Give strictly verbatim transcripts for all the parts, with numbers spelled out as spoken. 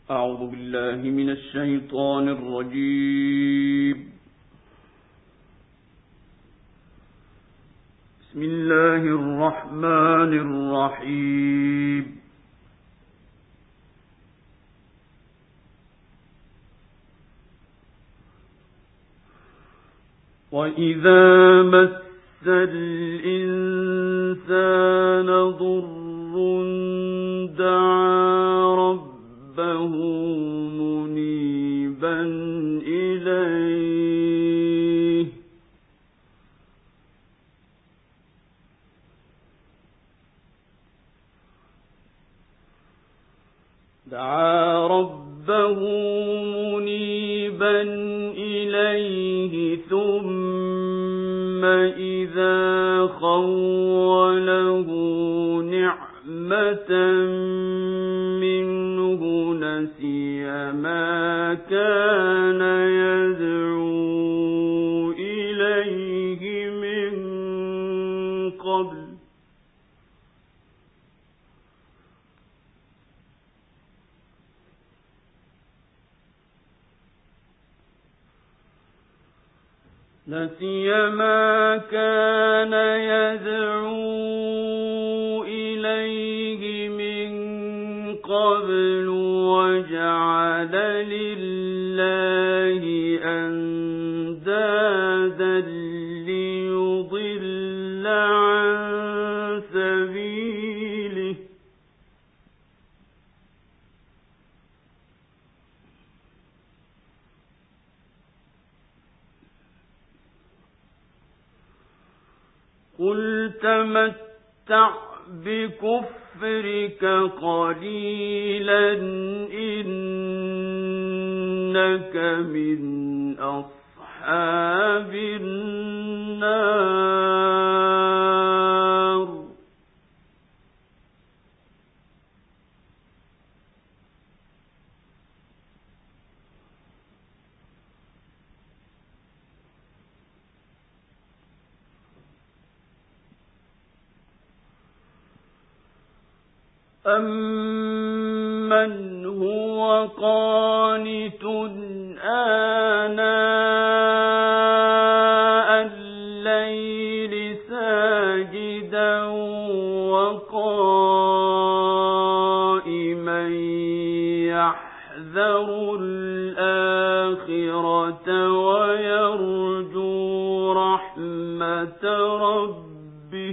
أعوذ بالله من الشيطان الرجيم. بسم الله الرحمن الرحيم. وإذا مس الإنسان ضر دعا ربه منيبا إليه دعا ربه منيبا إليه ثم إذا خوله نعمة منه نسي ما كان يدعو إليه من قبل نسي ما كان يدعو إليه من قبل وجعل لله أندادا ليضل عن سبيله قل تمتع بكفرك قليلا إنك من أصحاب النار أَمَّنْ هُوَ قَانِتٌ آنَاءَ اللَّيْلِ سَاجِدًا وَقَائِمًا يَحْذَرُ الْآخِرَةَ وَيَرْجُو رَحْمَةَ رَبِّهِ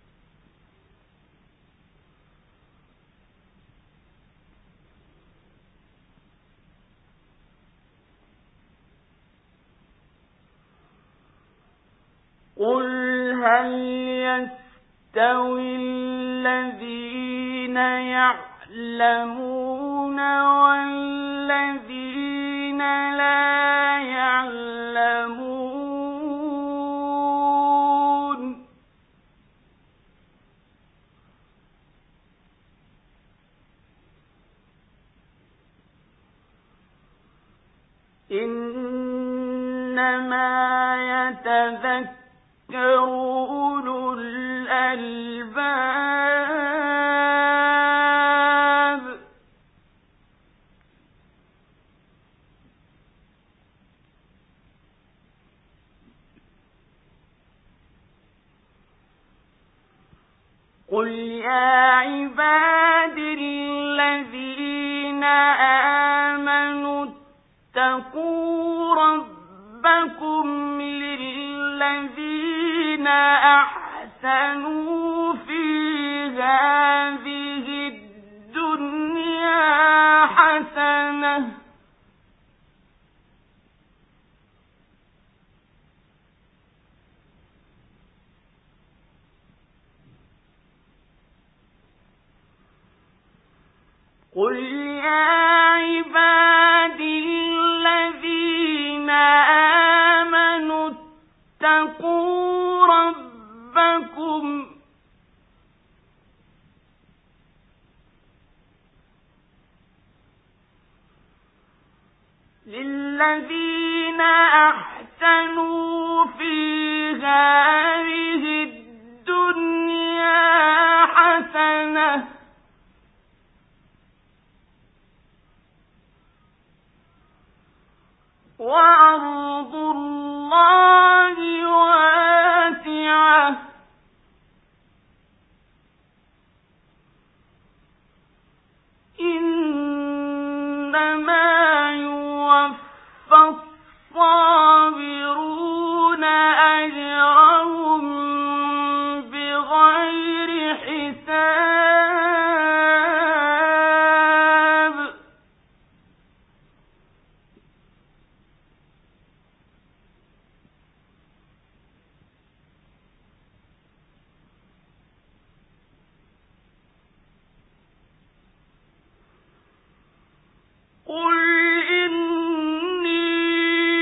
قُلْ هَلْ يَسْتَوِي الَّذِينَ يَعْلَمُونَ وَالَّذِينَ لَا يَعْلَمُونَ إِنَّمَا يَتَذَكَّرُ أولو الألباب قل يا عبادي الذين آمنوا اتقوا ربكم للذين أحسنوا في هذه الدنيا حسنة قل يا عبادي الذين آمنوا اتقوا ربكم للذين أحسنوا في هذه الدنيا حسنة وأرض الله واسعة إنما يوفى الصابرون أجرهم بغير حساب قل إني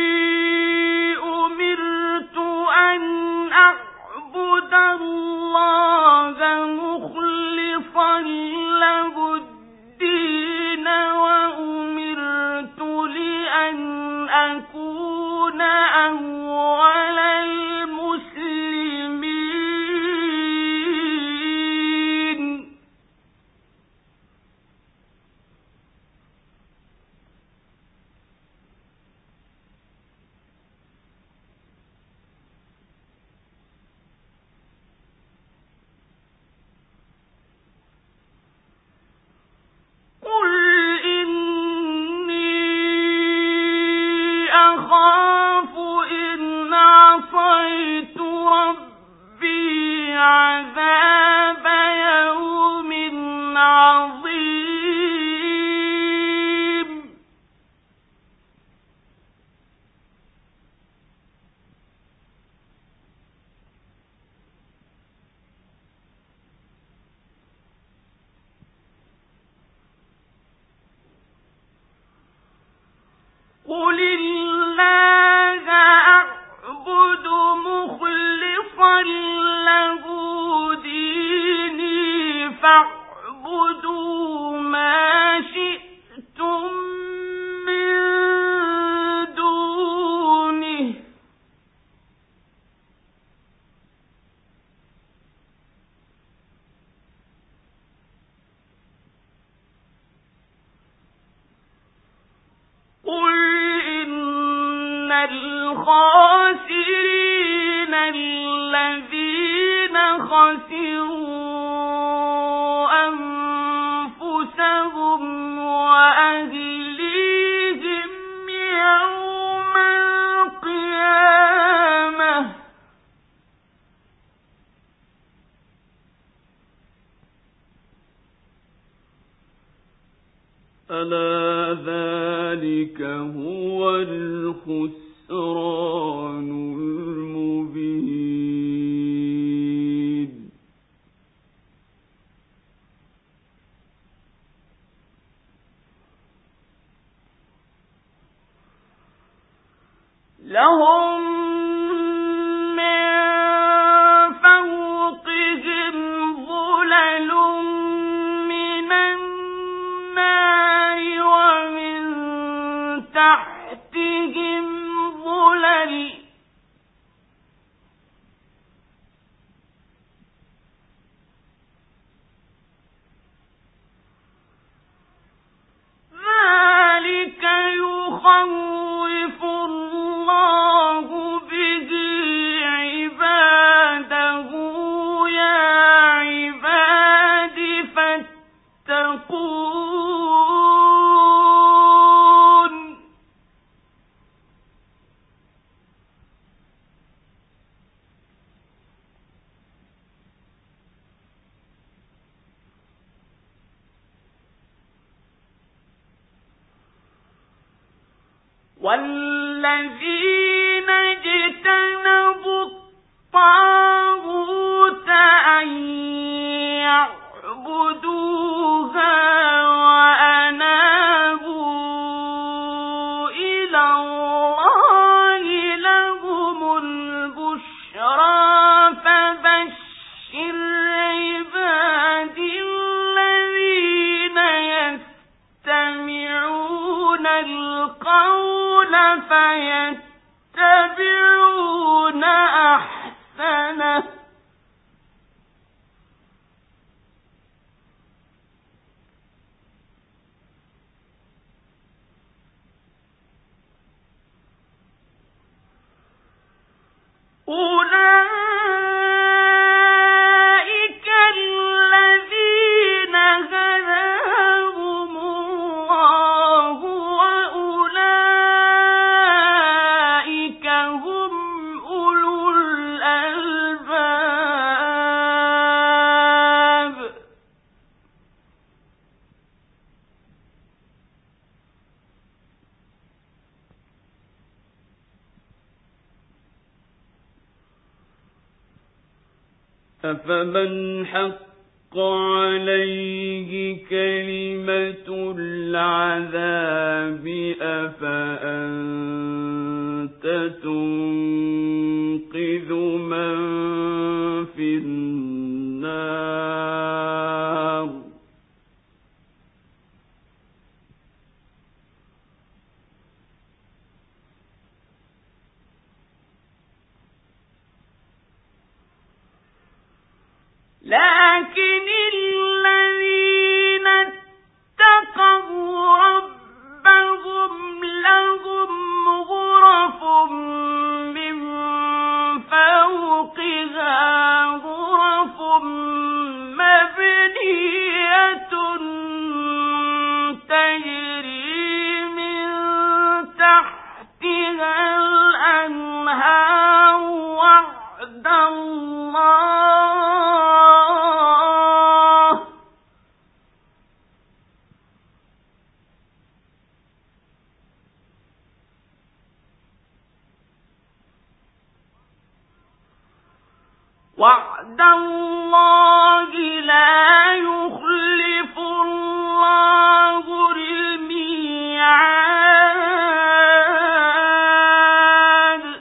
أمرت أن أعبد الله مخلصا له الدين وأمرت لأن أكون أول المسلمين قل إني أخاف إن عصيت ربي عذاب يوم عظيم قل الله أعبد مخلصا له ديني فاعبدوا ما شئتم من دونه قل إن الخاسرين الذين خسروا أنفسهم وأهليهم يوم القيامة ألا ذلك هو الخسران المبين لهم من فوقهم ظلل من النار ومن تحتهم ظلل ذلك يخوف الله به عباده يا عباد فاتقون والذين اجتنبوا الطاغوت أن يعبدوها وأنابوا إلى الله لهم البشرى فبشر عبادي الذين يستمعون القول فيتبعون أحسنه أفمن حق عليه كلمة العذاب أفأنت تنقذ من في النار لكن الذين اتقوا ربهم لهم غرف من فوقها غرف مبنية تجري من تحتها الأنهار وعد الله وعد الله لا يخلف الله الميعاد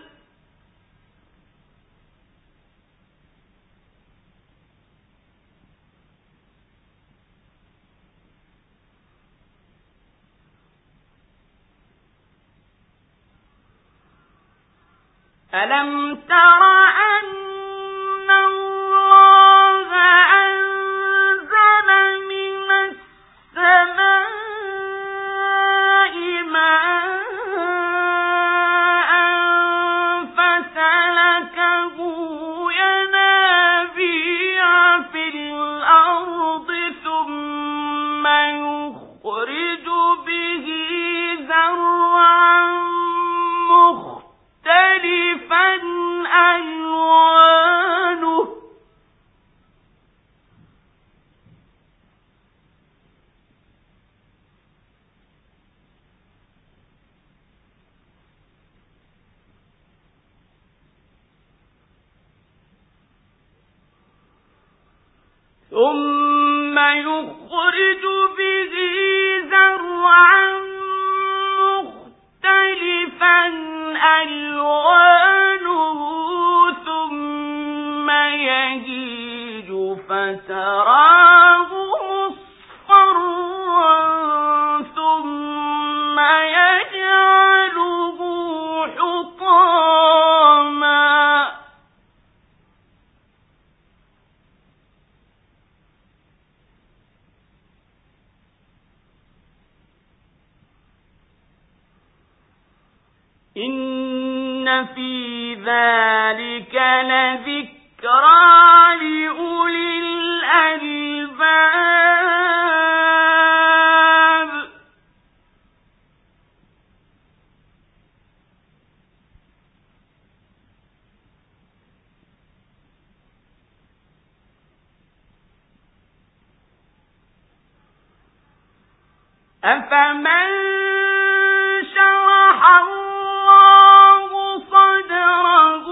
ألم تر أن الله أنزل من السماء ماء فسلكه ينابيع في الأرض ثم يخرج به زرعا مختلفا ألوانه ثم يخرج به زرعا مختلفا ألوانه ثم يهيج فتراه مصفرا ثم يجعله حطاما إن في ذلك لذكرى لأولي الألباب أفمن شرح الله صدره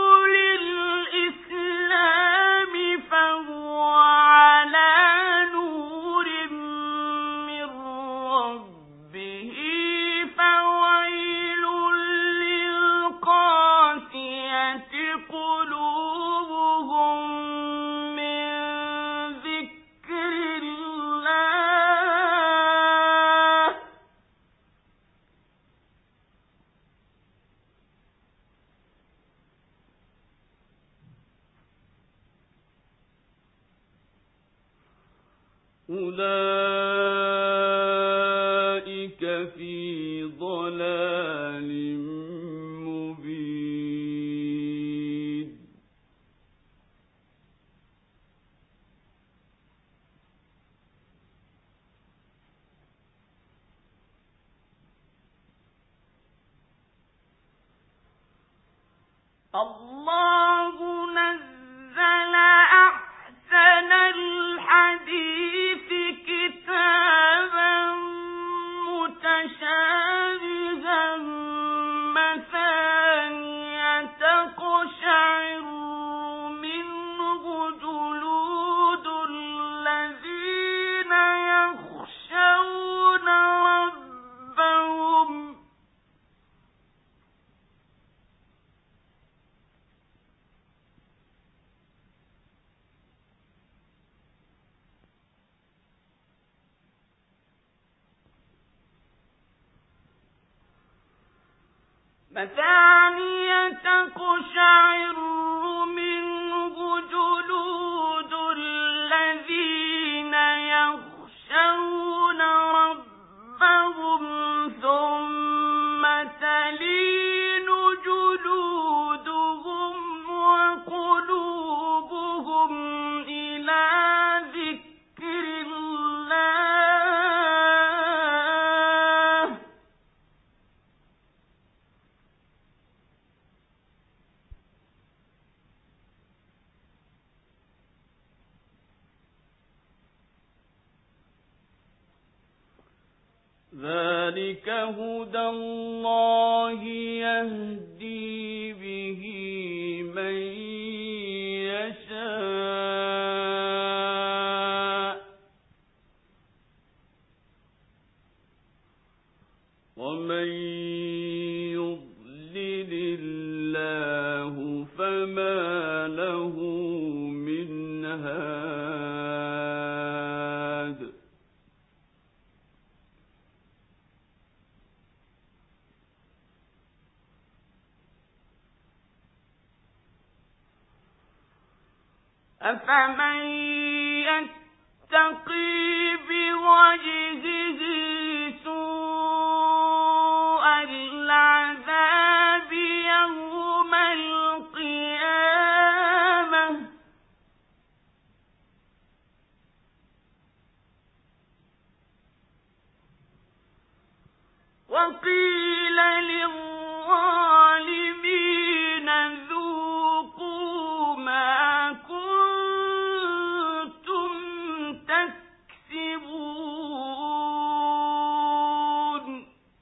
للإسلام فهو على نور من ربه فويل للقاسية قلوبهم من ذكر الله أولئك في ضلال مبين الله نزل أحسن الحديث كتابا متشابها مثانية تقشعر منه فثانية تقشعر منه جلود الذين يخشون ربهم ثم تلين جلودهم وقلوبهم إلى ذكر الله ذلك هدى الله يهدي به من يشاء ومن يضلل الله فما له من هاد أفمن يتقي بوجهه سوء العذاب يوم القيامة وقيل للظالمين ذوقوا ما كنتم تكسبون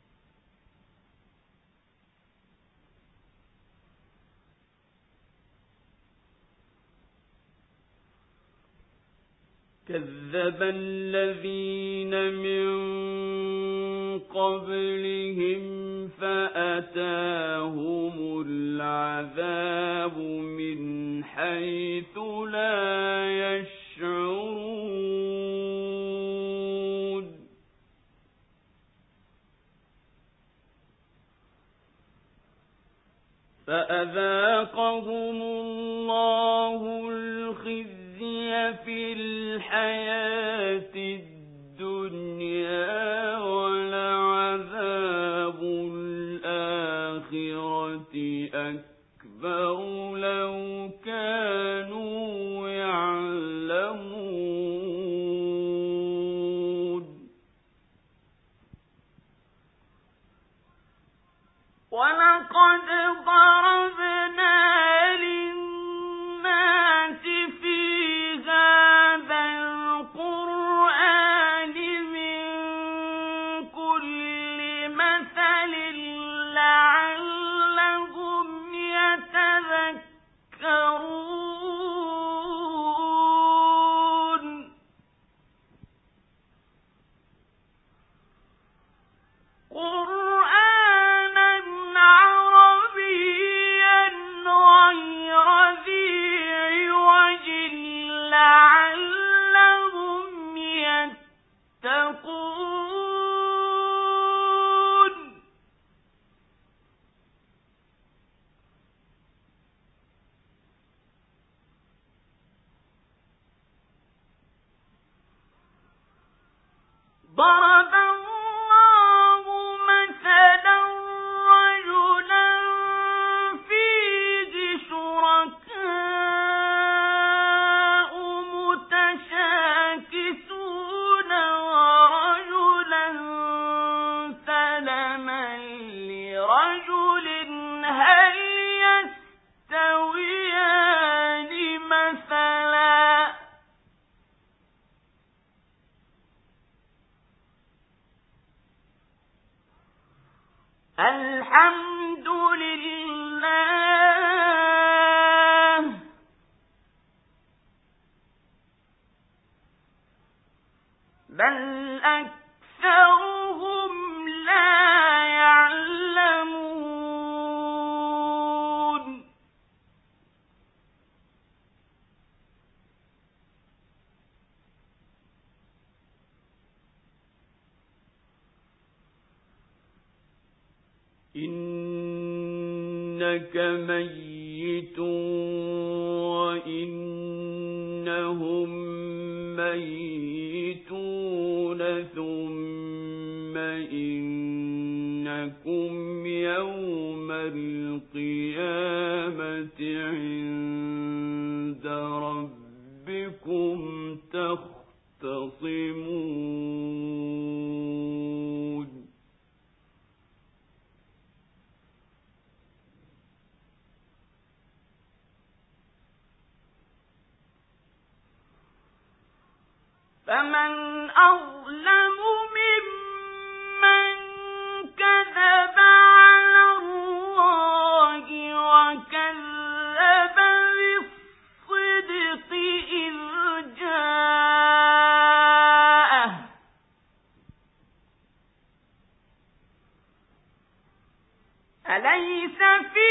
كذب الذين من قبلهم فأتاهم العذاب من حيث لا يشعرون فأذاقهم الله الخزي في الحياة الدنيا ولعذاب الآخرة أكبر لو كانوا يعلمون ولقد ضربنا للناس في هذا القرآن من كل مثل لعلهم يتذكرون قرآنا عربيا غير ذي عوج لعلهم يتقون ضرب الله مثلا رجلا فيه شركاء متشاكسون ورجلا سلما لرجل هل يستويان مثلا الحمد لله بل أكثرهم لا يعلمون إن إنك ميت وإنهم ميتون ثم إنكم يوم القيامة عند ربكم تختصمون فمن أظلم ممن كذب على الله وكذب بالصدق إذ جاءه أليس في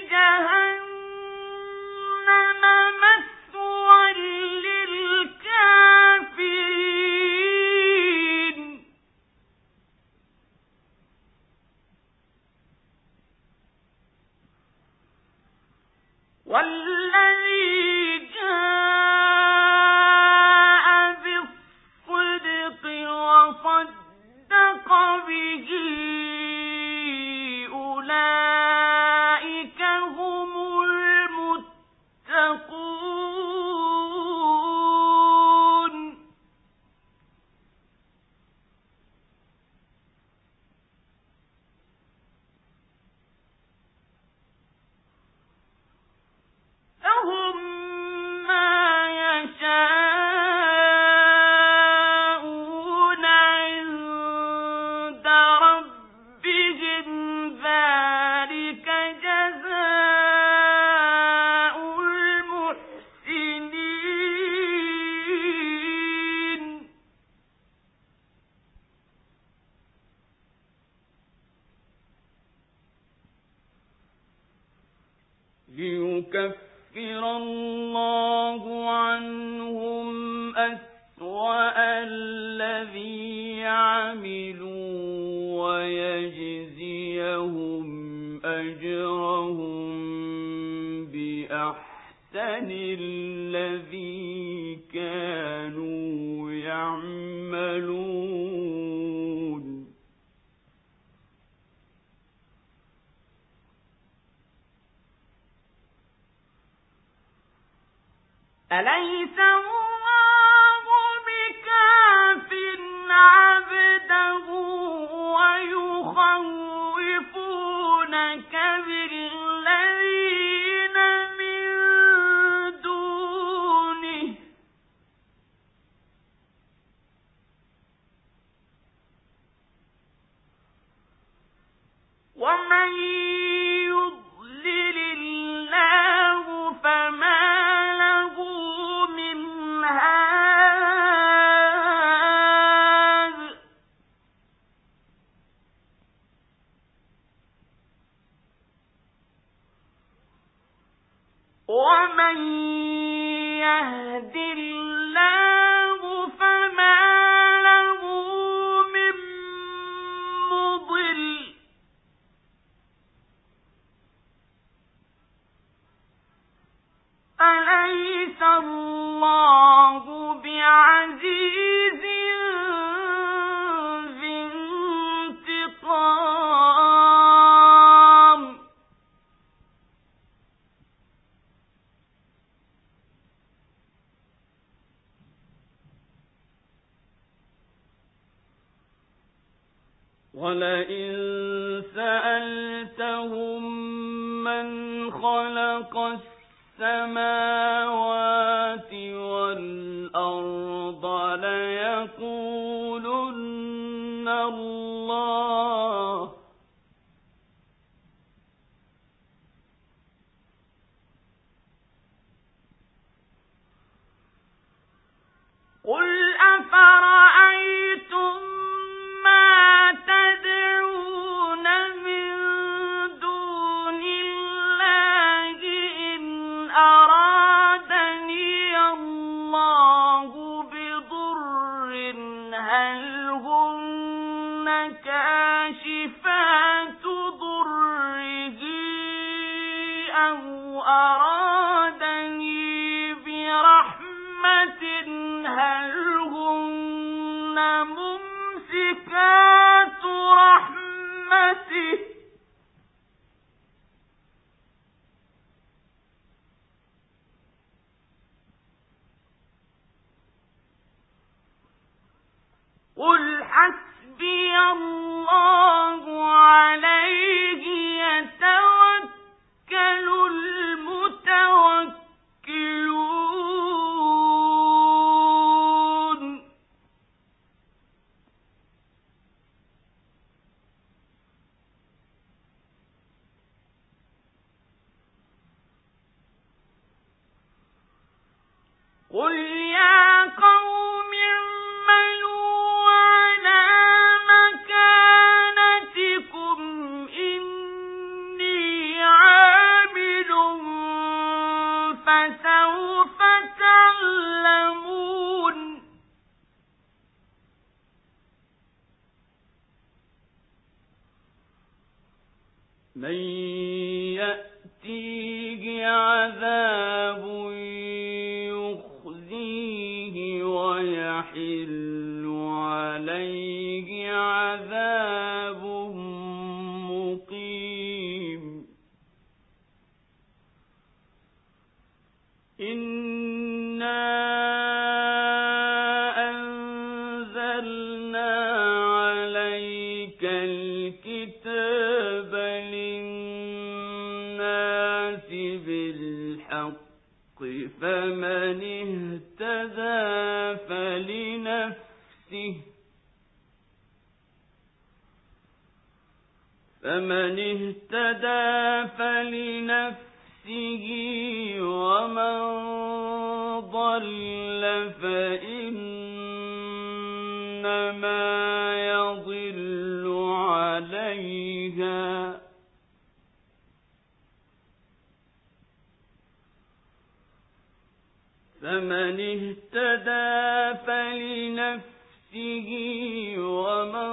جهنم مثوى للكافرين والذي جاء بالصدق وصدق به أولئك هم المتقون لهم ما يشاءون عند ربهم ذلك جزاء المحسنين ليكفر الله عنهم أسوأ الذي عملوا ويجزيهم أجرهم بأحسن الذي كانوا يعملون أليس الله بكاف عبده ويخوفونك بالذين من دونه ومن يضلل الله فما له من هاد ومن يهد الله فما له من مضل أليس الله بعزيز ذي انتقام ولئن سألتهم من خلق السماوات والأرض ليقولن الله قل أفرأيتم ما تدعون من دون الله إن أرادني الله بضر هل هن كاشفات ضره ممسكات رحمته قل حسبي الله عليه يتوكل المتوكلون قل يا قوم اعملوا على مكانتكم إني عامل فسوف تعلمون من يأتيه عذاب يخزيه ويحل عليه عذاب مقيم إنا أنزلنا عليك الكتاب للناس بالحق فمن اهتدى فلنفسه فمن اهتدى فلنفسه ومن ضل فإنما يضل عليها فمن اهتدى فلنفسه ومن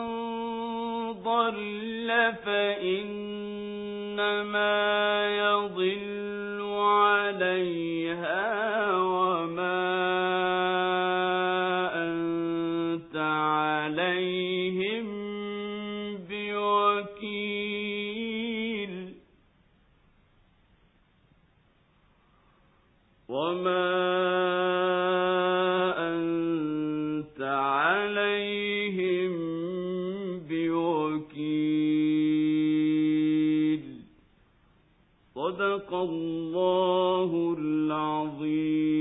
ضل فإنما يضل عليها وما أنت عليهم بوكيل وما أنت عليهم بوكيل صدق الله العظيم.